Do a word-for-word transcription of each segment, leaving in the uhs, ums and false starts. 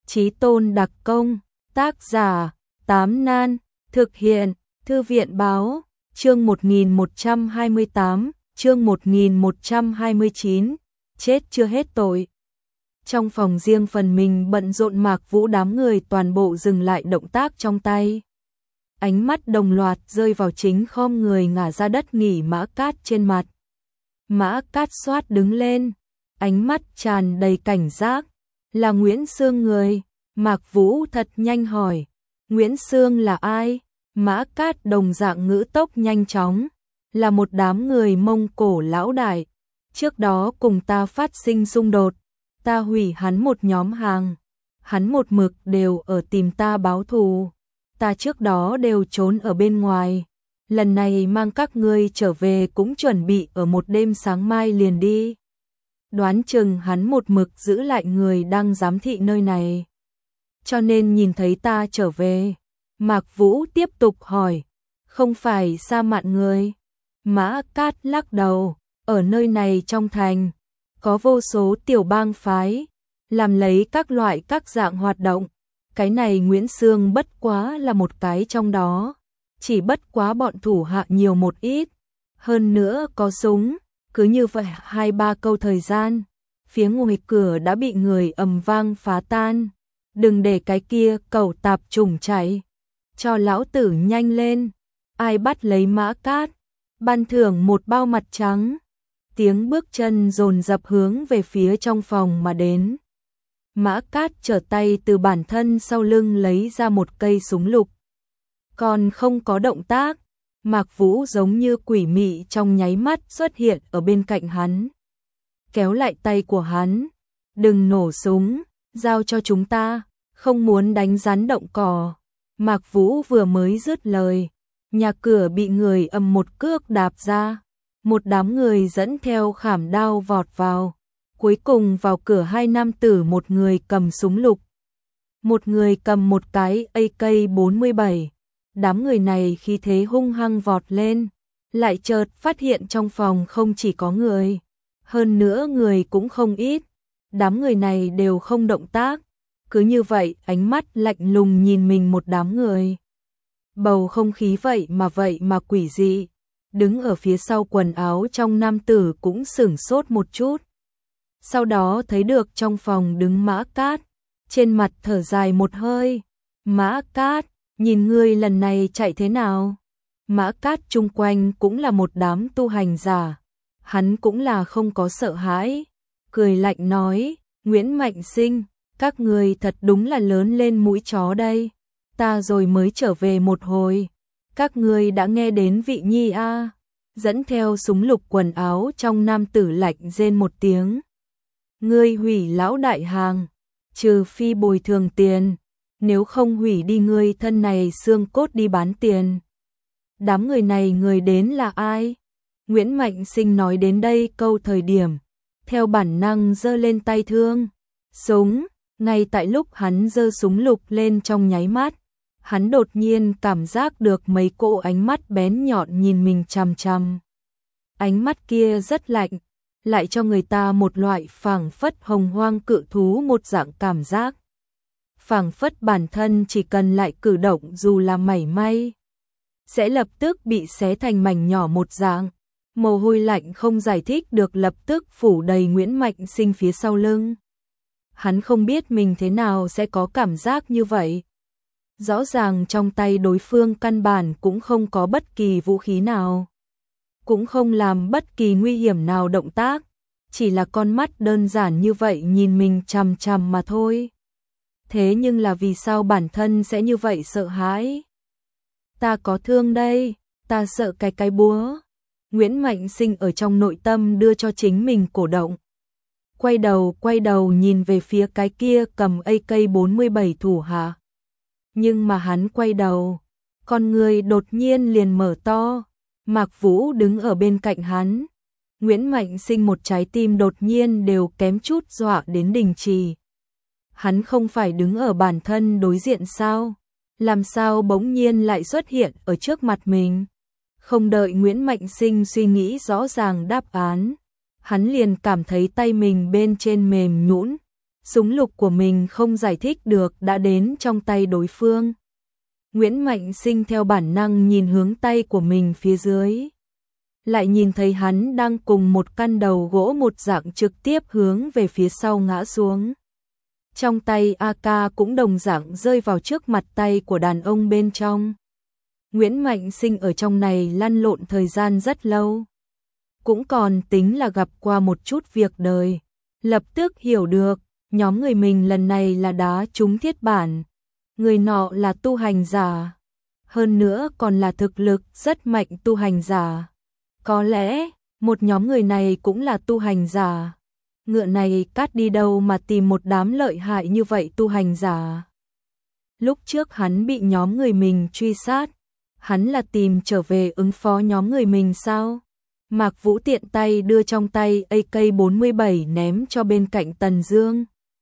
Chí tôn đặc công, tác giả, Tám Nan, thực hiện, Thư viện báo, chương một nghìn một trăm hai mươi tám, chương một nghìn một trăm hai mươi chín, chết chưa hết tội. Trong phòng riêng phần mình bận rộn Mạc Vũ đám người toàn bộ dừng lại động tác trong tay. Ánh mắt đồng loạt rơi vào chính khom người ngả ra đất nghỉ Mã Cát trên mặt. Mã Cát xoát đứng lên, ánh mắt tràn đầy cảnh giác. Là Nguyễn Sương người? Mạc Vũ thật nhanh hỏi. Nguyễn Sương là ai? Mã Cát đồng dạng ngữ tốc nhanh chóng. Là một đám người Mông Cổ lão đại. Trước đó cùng ta phát sinh xung đột. Ta hủy hắn một nhóm hàng. Hắn một mực đều ở tìm ta báo thù. Ta trước đó đều trốn ở bên ngoài. Lần này mang các ngươi trở về cũng chuẩn bị ở một đêm sáng mai liền đi. Đoán chừng hắn một mực giữ lại người đang giám thị nơi này. Cho nên nhìn thấy ta trở về. Mạc Vũ tiếp tục hỏi. Không phải Sa Mạn người? Mã Cát lắc đầu. Ở nơi này trong thành, có vô số tiểu bang phái, làm lấy các loại các dạng hoạt động. Cái này Nguyễn Sương bất quá là một cái trong đó. Chỉ bất quá bọn thủ hạ nhiều một ít. Hơn nữa có súng. Cứ như vậy hai ba câu thời gian, phía ngoài cửa đã bị người ầm vang phá tan. Đừng để cái kia cẩu tạp chủng chạy. Cho lão tử nhanh lên. Ai bắt lấy Mã Cát? Ban thưởng một bao mặt trắng. Tiếng bước chân dồn dập hướng về phía trong phòng mà đến. Mã Cát trở tay từ bản thân sau lưng lấy ra một cây súng lục. Còn không có động tác. Mạc Vũ giống như quỷ mị trong nháy mắt xuất hiện ở bên cạnh hắn. Kéo lại tay của hắn. Đừng nổ súng, giao cho chúng ta, không muốn đánh rắn động cỏ. Mạc Vũ vừa mới dứt lời. Nhà cửa bị người ầm một cước đạp ra. Một đám người dẫn theo khảm đao vọt vào. Cuối cùng vào cửa hai nam tử, một người cầm súng lục. Một người cầm một cái A K bốn mươi bảy. Đám người này khi thế hung hăng vọt lên, lại chợt phát hiện trong phòng không chỉ có người, hơn nữa người cũng không ít. Đám người này đều không động tác, cứ như vậy ánh mắt lạnh lùng nhìn mình một đám người. Bầu không khí vậy mà vậy mà quỷ dị. Đứng ở phía sau quần áo trong nam tử cũng sửng sốt một chút. Sau đó thấy được trong phòng đứng Mã Cát, trên mặt thở dài một hơi. Mã Cát, nhìn ngươi lần này chạy thế nào? Mã Cát chung quanh cũng là một đám tu hành giả. Hắn cũng là không có sợ hãi. Cười lạnh nói, Nguyễn Mạnh Sinh, các ngươi thật đúng là lớn lên mũi chó đây. Ta rồi mới trở về một hồi. Các ngươi đã nghe đến vị nhi a? Dẫn theo súng lục quần áo trong nam tử lạnh rên một tiếng. Ngươi hủy lão đại hàng, trừ phi bồi thường tiền. Nếu không hủy đi ngươi thân này xương cốt đi bán tiền. Đám người này người đến là ai? Nguyễn Mạnh Sinh nói đến đây câu thời điểm, theo bản năng giơ lên tay thương. Súng, ngay tại lúc hắn giơ súng lục lên trong nháy mắt, hắn đột nhiên cảm giác được mấy cỗ ánh mắt bén nhọn nhìn mình chằm chằm. Ánh mắt kia rất lạnh, lại cho người ta một loại phảng phất hồng hoang cự thú một dạng cảm giác. Phảng phất bản thân chỉ cần lại cử động dù là mảy may, sẽ lập tức bị xé thành mảnh nhỏ một dạng. Mồ hôi lạnh không giải thích được lập tức phủ đầy Nguyễn Mạnh Sinh phía sau lưng. Hắn không biết mình thế nào sẽ có cảm giác như vậy. Rõ ràng trong tay đối phương căn bản cũng không có bất kỳ vũ khí nào, cũng không làm bất kỳ nguy hiểm nào động tác, chỉ là con mắt đơn giản như vậy nhìn mình chằm chằm mà thôi. Thế nhưng là vì sao bản thân sẽ như vậy sợ hãi? Ta có thương đây, ta sợ cái cái búa. Nguyễn Mạnh Sinh ở trong nội tâm đưa cho chính mình cổ động. Quay đầu quay đầu nhìn về phía cái kia cầm A K bốn mươi bảy thủ hạ. Nhưng mà hắn quay đầu, con người đột nhiên liền mở to. Mạc Vũ đứng ở bên cạnh hắn. Nguyễn Mạnh Sinh một trái tim đột nhiên đều kém chút dọa đến đình trì. Hắn không phải đứng ở bản thân đối diện sao? Làm sao bỗng nhiên lại xuất hiện ở trước mặt mình? Không đợi Nguyễn Mạnh Sinh suy nghĩ rõ ràng đáp án, hắn liền cảm thấy tay mình bên trên mềm nhũn, Súng lục của mình không giải thích được đã đến trong tay đối phương. Nguyễn Mạnh Sinh theo bản năng nhìn hướng tay của mình phía dưới. Lại nhìn thấy hắn đang cùng một căn đầu gỗ một dạng trực tiếp hướng về phía sau ngã xuống. Trong tay a ca cũng đồng dạng rơi vào trước mặt tay của đàn ông bên trong. Nguyễn Mạnh Sinh ở trong này lăn lộn thời gian rất lâu. Cũng còn tính là gặp qua một chút việc đời. Lập tức hiểu được, nhóm người mình lần này là đá trúng thiết bản. Người nọ là tu hành giả. Hơn nữa còn là thực lực rất mạnh tu hành giả. Có lẽ, một nhóm người này cũng là tu hành giả. Ngựa này cát đi đâu mà tìm một đám lợi hại như vậy tu hành giả. Lúc trước hắn bị nhóm người mình truy sát. Hắn là tìm trở về ứng phó nhóm người mình sao? Mạc Vũ tiện tay đưa trong tay A K bốn mươi bảy ném cho bên cạnh Tần Dương.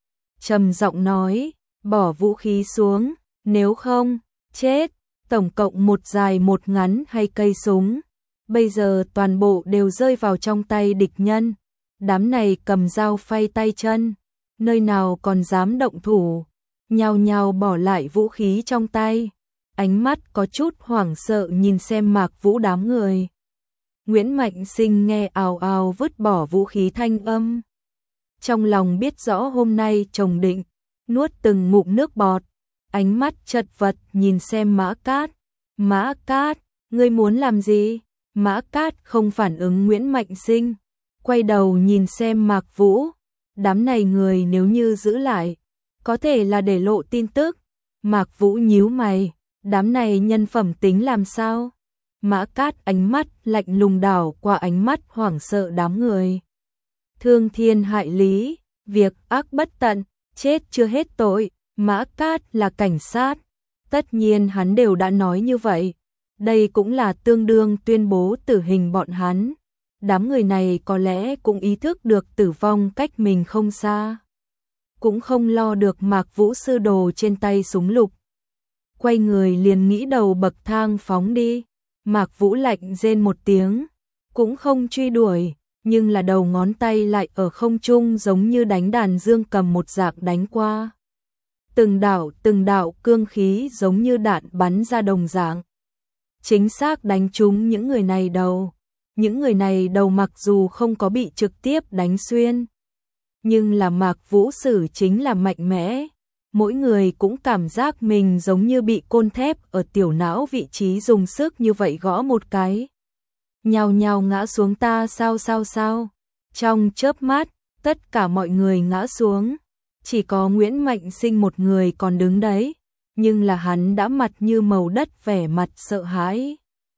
Trầm giọng nói, bỏ vũ khí xuống, nếu không, chết. Tổng cộng một dài một ngắn hay cây súng. Bây giờ toàn bộ đều rơi vào trong tay địch nhân. Đám này cầm dao phay tay chân, nơi nào còn dám động thủ, nhao nhao bỏ lại vũ khí trong tay. Ánh mắt có chút hoảng sợ nhìn xem Mạc Vũ đám người. Nguyễn Mạnh Sinh nghe ào ào vứt bỏ vũ khí thanh âm. Trong lòng biết rõ hôm nay chồng định, nuốt từng ngụm nước bọt, ánh mắt chật vật nhìn xem Mã Cát. Mã Cát, ngươi muốn làm gì? Mã Cát không phản ứng Nguyễn Mạnh Sinh, quay đầu nhìn xem Mạc Vũ. Đám này người nếu như giữ lại, có thể là để lộ tin tức. Mạc Vũ nhíu mày, đám này nhân phẩm tính làm sao? Mã Cát ánh mắt lạnh lùng đảo qua ánh mắt hoảng sợ đám người. Thương thiên hại lý, việc ác bất tận, chết chưa hết tội. Mã Cát là cảnh sát, tất nhiên hắn đều đã nói như vậy. Đây cũng là tương đương tuyên bố tử hình bọn hắn. Đám người này có lẽ cũng ý thức được tử vong cách mình không xa. Cũng không lo được Mạc Vũ sư đồ trên tay súng lục. Quay người liền nghĩ đầu bậc thang phóng đi. Mạc Vũ lạnh rên một tiếng, cũng không truy đuổi, nhưng là đầu ngón tay lại ở không trung giống như đánh đàn dương cầm một dạng đánh qua. Từng đạo từng đạo cương khí giống như đạn bắn ra đồng dạng. Chính xác đánh trúng những người này đầu. Những người này đầu mặc dù không có bị trực tiếp đánh xuyên, nhưng là Mạc Vũ sử chính là mạnh mẽ. Mỗi người cũng cảm giác mình giống như bị côn thép ở tiểu não vị trí dùng sức như vậy gõ một cái. Nhào nhào ngã xuống ta sao sao sao. Trong chớp mắt, tất cả mọi người ngã xuống. Chỉ có Nguyễn Mạnh Sinh một người còn đứng đấy, nhưng là hắn đã mặt như màu đất vẻ mặt sợ hãi.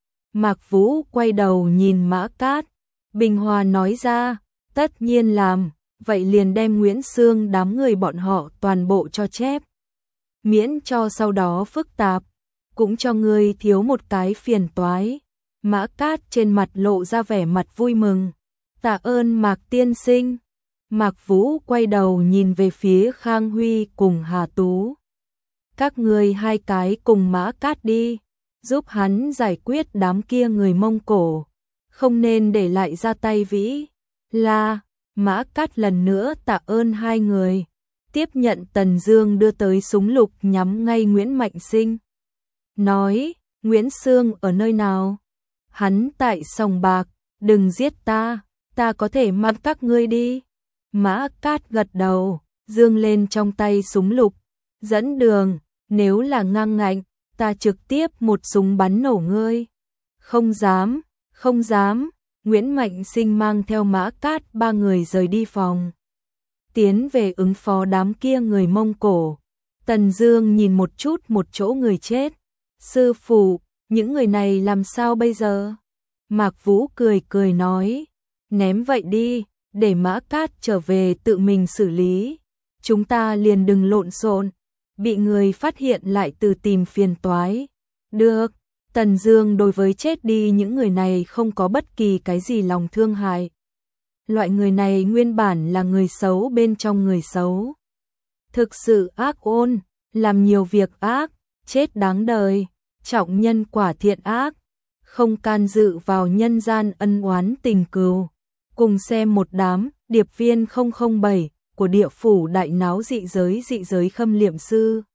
Mạc Vũ quay đầu nhìn Mã Cát, bình hòa nói ra, tất nhiên làm, vậy liền đem Nguyễn Sương đám người bọn họ toàn bộ cho chép. Miễn cho sau đó phức tạp, cũng cho ngươi thiếu một cái phiền toái. Mã Cát trên mặt lộ ra vẻ mặt vui mừng. Tạ ơn Mạc tiên sinh. Mạc Vũ quay đầu nhìn về phía Khang Huy cùng Hà Tú. Các ngươi hai cái cùng Mã Cát đi, giúp hắn giải quyết đám kia người Mông Cổ, không nên để lại ra tay vĩ. Là, Mã Cát lần nữa tạ ơn hai người, tiếp nhận Tần Dương đưa tới súng lục nhắm ngay Nguyễn Mạnh Sinh. Nói, Nguyễn Sương ở nơi nào? Hắn tại sòng bạc, đừng giết ta, ta có thể mang các ngươi đi. Mã Cát gật đầu, dương lên trong tay súng lục, dẫn đường, nếu là ngang ngạnh, ta trực tiếp một súng bắn nổ ngươi. Không dám, không dám. Nguyễn Mạnh Sinh mang theo Mã Cát ba người rời đi phòng, tiến về ứng phó đám kia người Mông Cổ. Tần Dương nhìn một chút một chỗ người chết. Sư phụ, những người này làm sao bây giờ? Mạc Vũ cười cười nói, ném vậy đi, để Mã Cát trở về tự mình xử lý. Chúng ta liền đừng lộn xộn, bị người phát hiện lại từ tìm phiền toái. Được. Tần Dương đối với chết đi những người này không có bất kỳ cái gì lòng thương hại. Loại người này nguyên bản là người xấu bên trong người xấu. Thực sự ác ôn, làm nhiều việc ác, chết đáng đời, trọng nhân quả thiện ác, không can dự vào nhân gian ân oán tình cừu. Cùng xem một đám điệp viên không không bảy, của địa phủ đại náo dị giới dị giới khâm liệm sư.